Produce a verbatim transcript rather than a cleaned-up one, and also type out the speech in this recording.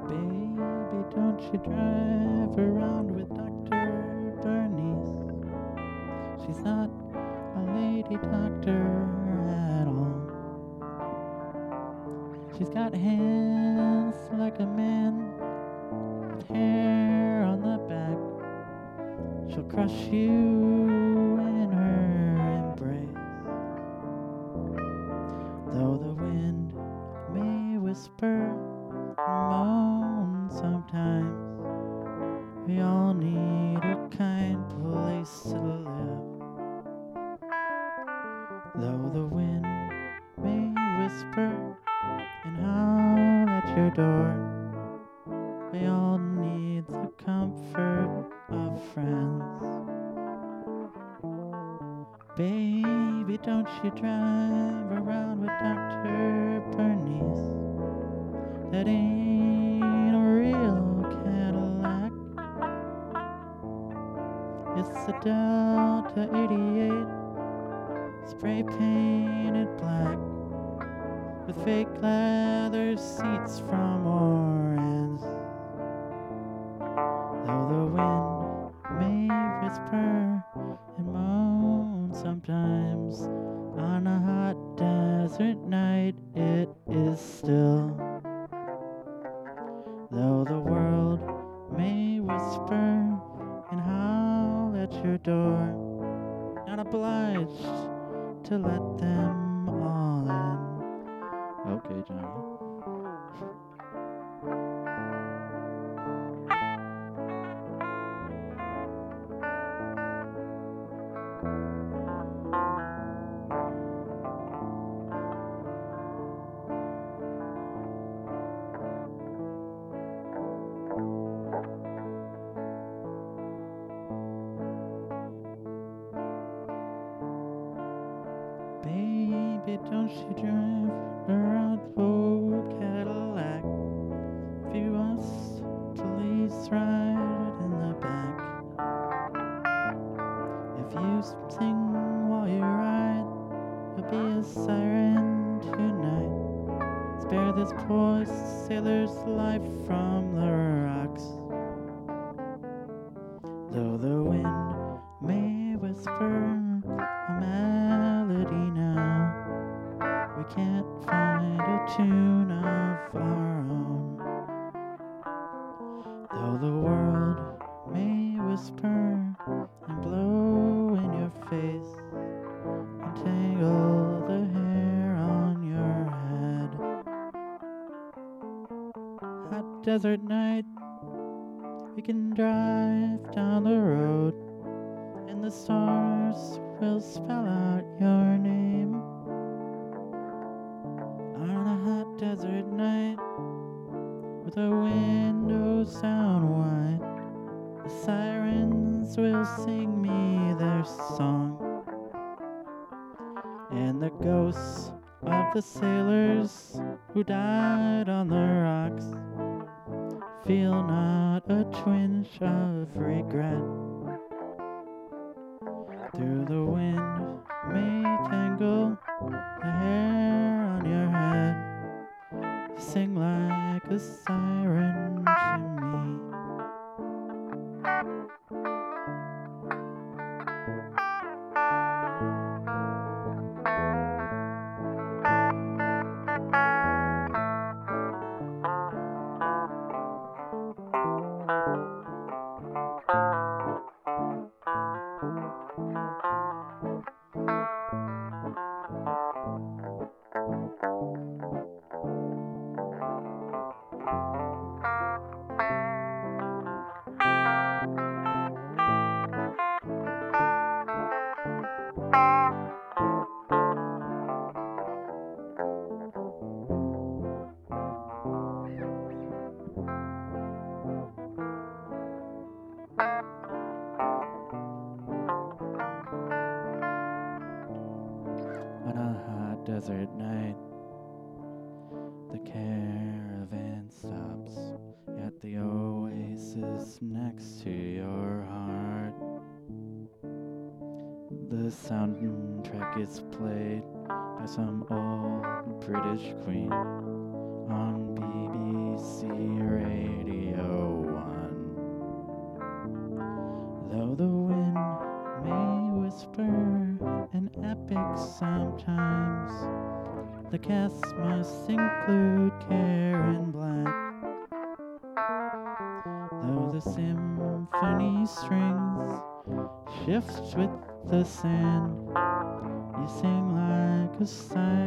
Baby, don't you drive around with Doctor Bernice. She's not a lady doctor at all. She's got hands like a man with hair on the back. She'll crush you in her embrace. Though the wind may whisper and moan sometimes, we all need a kind place to live. Though the wind may whisper and howl at your door, we all need the comfort of friends. Baby, don't you drive around with Doctor Bernice. That ain't a real Cadillac. It's a Delta eighty-eight, spray painted black, with fake leather seats from Orange. Though the wind may whisper and moan sometimes, on a hot desert night it is still. Though the world may whisper and howl at your door, not obliged to let them all in. Okay, Johnny. Baby, don't you drive around old Cadillac. If you us, please ride in the back. If you sing while you ride, you'll be a siren tonight. Spare this poor sailor's life from the rocks. Though the wind may whisper a melody now, we can't find a tune of our own. Though the world may whisper and blow in your face and tangle the hair on your head. Hot desert night, we can drive down the road, and the stars will spell out your name. On a hot desert night, with the windows down wide, the sirens will sing me their song, and the ghosts of the sailors who died on the rocks feel not a twinge of regret. Through the wind may tangle the hair on your head, you sing like a siren to me. On a hot desert night, the caravan stops at the oasis next to your heart. The soundtrack is played by some old British queen on B B C Radio. whisper and epic sometimes. The cast must include Karen Black, though the symphony strings shift with the sand. You sing like a sigh.